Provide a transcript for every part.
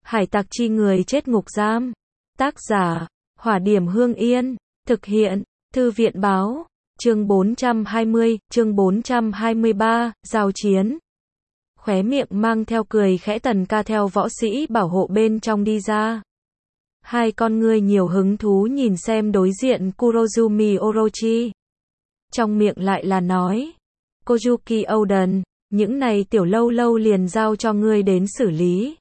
Hải tặc chi người chết ngục giam. Tác giả, Hỏa Điểm Hương Yên. Thực hiện, Thư viện báo. Chương 420, chương 423, giao chiến. Khóe miệng mang theo cười khẽ, Tần Ca theo võ sĩ bảo hộ bên trong đi ra. Hai con ngươi nhiều hứng thú nhìn xem đối diện Kurozumi Orochi. Trong miệng lại là nói, Kozuki Oden, những này tiểu lâu lâu liền giao cho ngươi đến xử lý.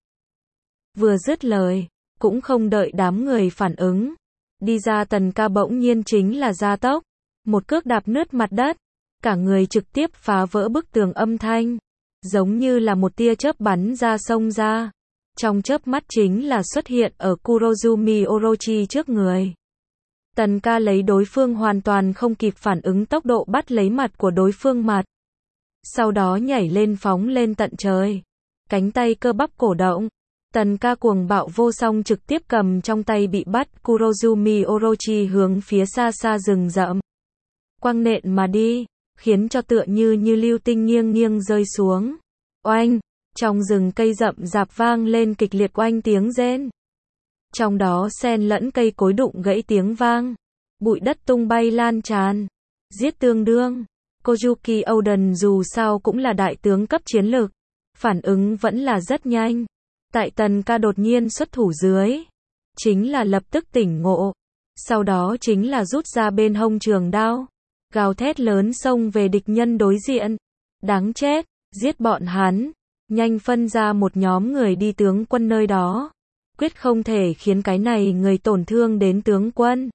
Vừa dứt lời, cũng không đợi đám người phản ứng. Đi ra Tần Ca bỗng nhiên chính là gia tốc. Một cước đạp nứt mặt đất. Cả người trực tiếp phá vỡ bức tường, âm thanh giống như là một tia chớp bắn ra xông ra. Trong chớp mắt chính là xuất hiện ở Kurozumi Orochi trước người. Tần Ca lấy đối phương hoàn toàn không kịp phản ứng tốc độ bắt lấy mặt của đối phương mặt. Sau đó nhảy lên phóng lên tận trời. Cánh tay cơ bắp cổ động. Tần Ca cuồng bạo vô song trực tiếp cầm trong tay bị bắt Kurozumi Orochi hướng phía xa xa rừng rậm. Quăng nện mà đi, khiến cho tựa như lưu tinh nghiêng nghiêng rơi xuống. Oanh, trong rừng cây rậm rạp vang lên kịch liệt oanh tiếng rên. Trong đó xen lẫn cây cối đụng gãy tiếng vang. Bụi đất tung bay lan tràn. Giết tương đương. Kozuki Oden dù sao cũng là đại tướng cấp chiến lực. Phản ứng vẫn là rất nhanh. Tại Tần Ca đột nhiên xuất thủ dưới. Chính là lập tức tỉnh ngộ. Sau đó chính là rút ra bên hông trường đao. Gào thét lớn xông về địch nhân đối diện. Đáng chết, giết bọn hắn. Nhanh phân ra một nhóm người đi tướng quân nơi đó. Quyết không thể khiến cái này người tổn thương đến tướng quân.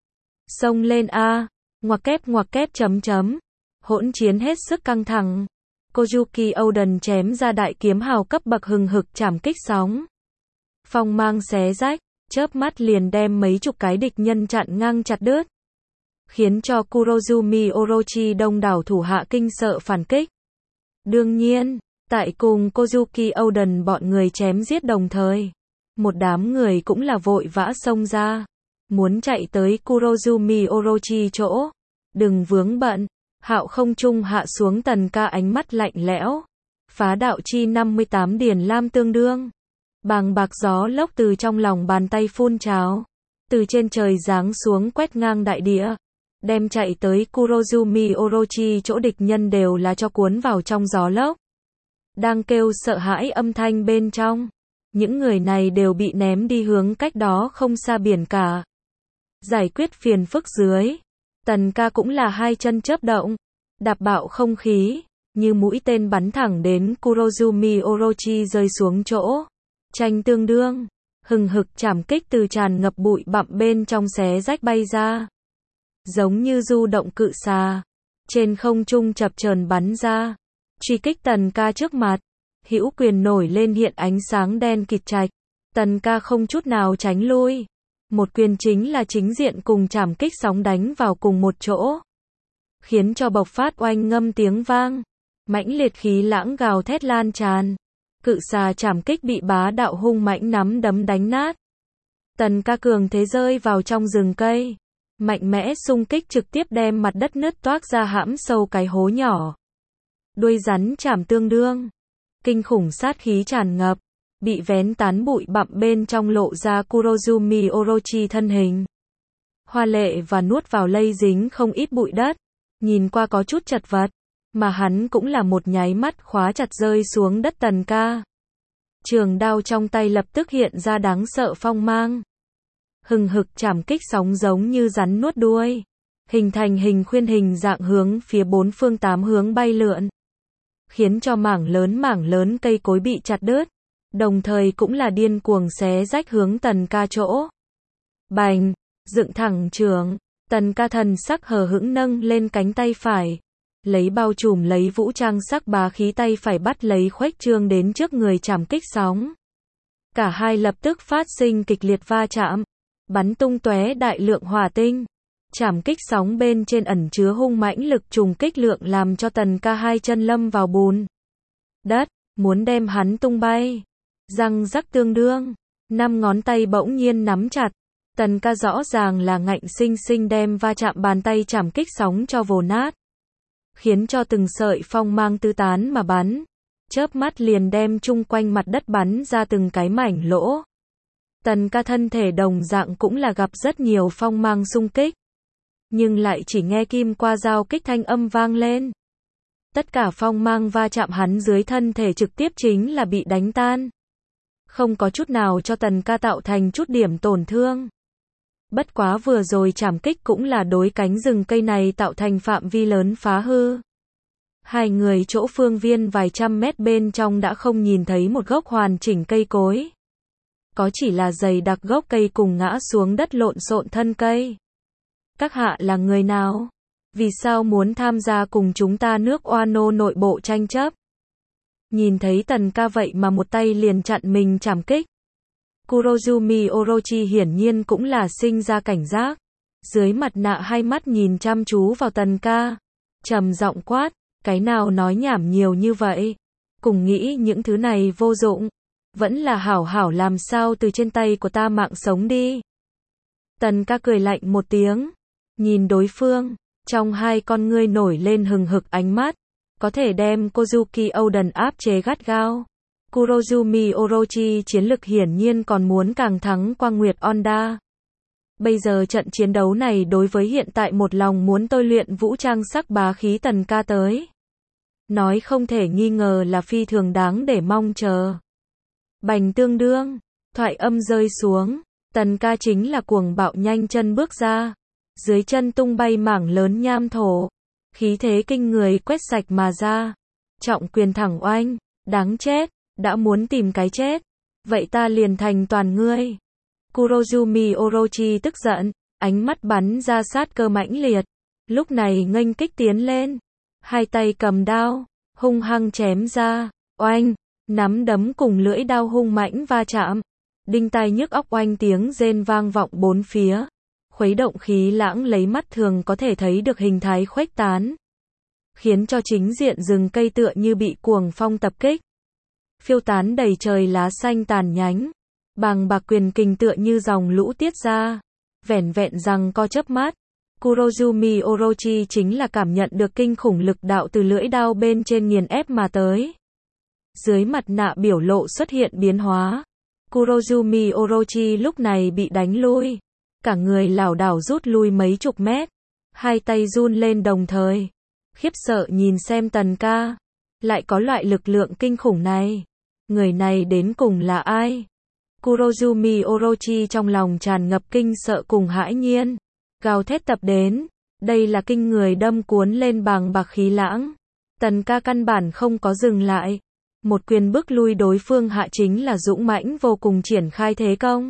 Xông lên a, ngoặc kép chấm chấm. Hỗn chiến hết sức căng thẳng. Kozuki Oden chém ra đại kiếm hào cấp bậc hừng hực chảm kích sóng. Phong mang xé rách, chớp mắt liền đem mấy chục cái địch nhân chặn ngang chặt đứt. Khiến cho Kurozumi Orochi đông đảo thủ hạ kinh sợ phản kích. Đương nhiên, tại cùng Kozuki Oden bọn người chém giết đồng thời, một đám người cũng là vội vã xông ra, muốn chạy tới Kurozumi Orochi chỗ. Đừng vướng bận. Hạo không trung hạ xuống, Tần Ca ánh mắt lạnh lẽo. Phá đạo chi 58 điển lam tương đương. Bàng bạc gió lốc từ trong lòng bàn tay phun trào. Từ trên trời giáng xuống quét ngang đại địa. Đem chạy tới Kurozumi Orochi chỗ địch nhân đều là cho cuốn vào trong gió lốc. Đang kêu sợ hãi âm thanh bên trong. Những người này đều bị ném đi hướng cách đó không xa biển cả. Giải quyết phiền phức dưới. Tần Ca cũng là hai chân chớp động, đạp bạo không khí, như mũi tên bắn thẳng đến Kurozumi Orochi rơi xuống chỗ. Tranh tương đương, hừng hực chảm kích từ tràn ngập bụi bặm bên trong xé rách bay ra. Giống như du động cự xà, trên không trung chập chờn bắn ra, truy kích Tần Ca trước mặt. Hữu quyền nổi lên hiện ánh sáng đen kịt trạch. Tần Ca không chút nào tránh lui. Một quyền chính là chính diện cùng chảm kích sóng đánh vào cùng một chỗ. Khiến cho bộc phát oanh ngâm tiếng vang. Mãnh liệt khí lãng gào thét lan tràn. Cự xà chảm kích bị bá đạo hung mãnh nắm đấm đánh nát. Tần Ca cường thế rơi vào trong rừng cây. Mạnh mẽ xung kích trực tiếp đem mặt đất nứt toác ra, hãm sâu cái hố nhỏ. Đuôi rắn chảm tương đương. Kinh khủng sát khí tràn ngập. Bị vén tán bụi bặm bên trong lộ ra Kurozumi Orochi thân hình. Hoa lệ và nuốt vào lây dính không ít bụi đất. Nhìn qua có chút chật vật. Mà hắn cũng là một nháy mắt khóa chặt rơi xuống đất Tần Ca. Trường đao trong tay lập tức hiện ra đáng sợ phong mang. Hừng hực chảm kích sóng giống như rắn nuốt đuôi. Hình thành hình khuyên hình dạng hướng phía bốn phương tám hướng bay lượn. Khiến cho mảng lớn cây cối bị chặt đứt. Đồng thời cũng là điên cuồng xé rách hướng Tần Ca chỗ. Bành, dựng thẳng trường. Tần Ca thần sắc hờ hững nâng lên cánh tay phải. Lấy bao trùm lấy vũ trang sắc bá khí tay phải bắt lấy khuếch trương đến trước người chảm kích sóng. Cả hai lập tức phát sinh kịch liệt va chạm. Bắn tung tóe đại lượng hỏa tinh. Chảm kích sóng bên trên ẩn chứa hung mãnh lực trùng kích lượng làm cho Tần Ca hai chân lâm vào bùn đất, muốn đem hắn tung bay. Răng rắc tương đương, 5 ngón tay bỗng nhiên nắm chặt. Tần Ca rõ ràng là ngạnh sinh sinh đem va chạm bàn tay chảm kích sóng cho vồ nát. Khiến cho từng sợi phong mang tứ tán mà bắn. chớp mắt liền đem chung quanh mặt đất bắn ra từng cái mảnh lỗ. Tần ca thân thể đồng dạng cũng là gặp rất nhiều phong mang xung kích. Nhưng lại chỉ nghe kim qua dao kích thanh âm vang lên. Tất cả phong mang va chạm hắn dưới thân thể trực tiếp chính là bị đánh tan. Không có chút nào cho tần ca tạo thành chút điểm tổn thương. Bất quá vừa rồi chảm kích cũng là đối cánh rừng cây này tạo thành phạm vi lớn phá hư. Hai người chỗ phương viên vài trăm mét bên trong đã không nhìn thấy một gốc hoàn chỉnh cây cối. Có chỉ là dày đặc gốc cây cùng ngã xuống đất lộn xộn thân cây. Các hạ là người nào? Vì sao muốn tham gia cùng chúng ta nước Wano nội bộ tranh chấp? Nhìn thấy tần ca vậy mà một tay liền chặn mình chảm kích. Kurozumi Orochi hiển nhiên cũng là sinh ra cảnh giác. Dưới mặt nạ hai mắt nhìn chăm chú vào tần ca. Trầm giọng quát, cái nào nói nhảm nhiều như vậy? Cùng nghĩ những thứ này vô dụng. Vẫn là hảo hảo làm sao từ trên tay của ta mạng sống đi. Tần ca cười lạnh một tiếng. Nhìn đối phương, trong hai con ngươi nổi lên hừng hực ánh mắt. Có thể đem Kozuki Oden áp chế gắt gao. Kurozumi Orochi chiến lực hiển nhiên còn muốn càng thắng Quang Nguyệt Onda. Bây giờ trận chiến đấu này đối với hiện tại một lòng muốn tôi luyện vũ trang sắc bá khí tần ca tới. Nói không thể nghi ngờ là phi thường đáng để mong chờ. Bành tương đương, thoại âm rơi xuống, tần ca chính là cuồng bạo nhanh chân bước ra. Dưới chân tung bay mảng lớn nham thổ. Khí thế kinh người quét sạch mà ra. Trọng quyền thẳng oanh, đáng chết, đã muốn tìm cái chết. Vậy ta liền thành toàn ngươi. Kurozumi Orochi tức giận, ánh mắt bắn ra sát cơ mãnh liệt. Lúc này nghênh kích tiến lên. Hai tay cầm đao, hung hăng chém ra, oanh, nắm đấm cùng lưỡi đao hung mãnh va chạm. Đinh tai nhức óc oanh tiếng rên vang vọng bốn phía. Khuấy động khí lãng lấy mắt thường có thể thấy được hình thái khuếch tán. Khiến cho chính diện rừng cây tựa như bị cuồng phong tập kích. Phiêu tán đầy trời lá xanh tàn nhánh. Bàng bạc quyền kình tựa như dòng lũ tiết ra. Vẻn vẹn rằng co chớp mắt. Kurozumi Orochi chính là cảm nhận được kinh khủng lực đạo từ lưỡi đao bên trên nghiền ép mà tới. Dưới mặt nạ biểu lộ xuất hiện biến hóa. Kurozumi Orochi lúc này bị đánh lui. Cả người lảo đảo rút lui mấy chục mét. Hai tay run lên đồng thời. Khiếp sợ nhìn xem tần ca. Lại có loại lực lượng kinh khủng này. Người này đến cùng là ai? Kurozumi Orochi trong lòng tràn ngập kinh sợ cùng hãi nhiên. Gào thét tập đến. Đây là kinh người đâm cuốn lên bàng bạc khí lãng. Tần ca căn bản không có dừng lại. Một quyền bức lui đối phương hạ chính là dũng mãnh vô cùng triển khai thế công.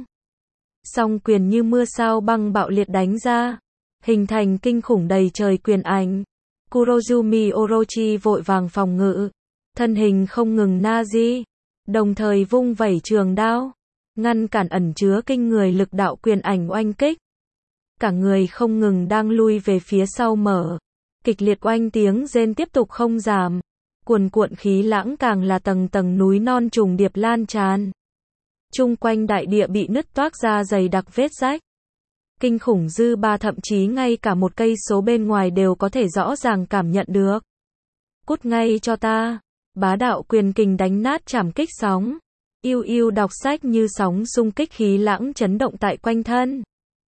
Song quyền như mưa sao băng bạo liệt đánh ra. Hình thành kinh khủng đầy trời quyền ảnh. Kurozumi Orochi vội vàng phòng ngự. Thân hình không ngừng nazi. Đồng thời vung vẩy trường đao. Ngăn cản ẩn chứa kinh người lực đạo quyền ảnh oanh kích. Cả người không ngừng đang lui về phía sau mở. Kịch liệt oanh tiếng rên tiếp tục không giảm. Cuồn cuộn khí lãng càng là tầng tầng núi non trùng điệp lan tràn. Chung quanh đại địa bị nứt toác ra dày đặc vết rách. Kinh khủng dư ba thậm chí ngay cả một cây số bên ngoài đều có thể rõ ràng cảm nhận được. Cút ngay cho ta. Bá đạo quyền kình đánh nát chảm kích sóng. Yêu yêu đọc sách như sóng xung kích khí lãng chấn động tại quanh thân.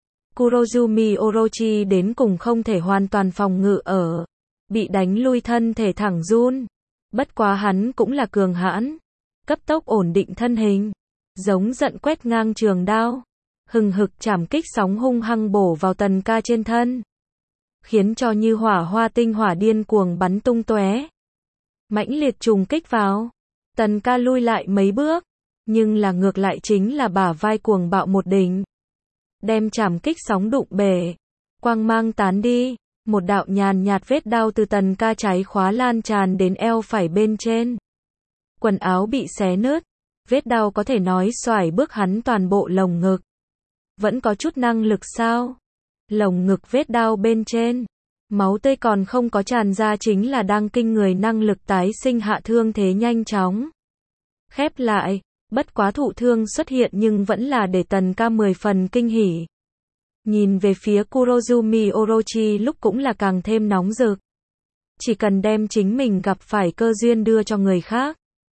Kurozumi Orochi đến cùng không thể hoàn toàn phòng ngự ở. Bị đánh lui thân thể thẳng run. Bất quá hắn cũng là cường hãn. Cấp tốc ổn định thân hình. Giống giận quét ngang trường đao. Hừng hực chảm kích sóng hung hăng bổ vào tần ca trên thân. Khiến cho như hỏa hoa tinh hỏa điên cuồng bắn tung tóe. Mãnh liệt trùng kích vào. Tần ca lui lại mấy bước. Nhưng là ngược lại chính là bả vai cuồng bạo một đỉnh. Đem chảm kích sóng đụng bể. Quang mang tán đi. Một đạo nhàn nhạt vết đao từ tần ca trái khóa lan tràn đến eo phải bên trên. Quần áo bị xé nứt. Vết đao có thể nói xoải bước hắn toàn bộ lồng ngực. Vẫn có chút năng lực sao? Lồng ngực vết đao bên trên. Máu tươi còn không có tràn ra chính là đang kinh người năng lực tái sinh hạ thương thế nhanh chóng. Khép lại. Bất quá thụ thương xuất hiện nhưng vẫn là để tần ca 10 phần kinh hỉ. Nhìn về phía Kurozumi Orochi lúc cũng là càng thêm nóng rực. Chỉ cần đem chính mình gặp phải cơ duyên đưa cho người khác.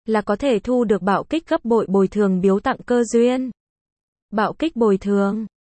là có thể thu được bạo kích gấp bội bồi thường biếu tặng cơ duyên. Bạo kích bồi thường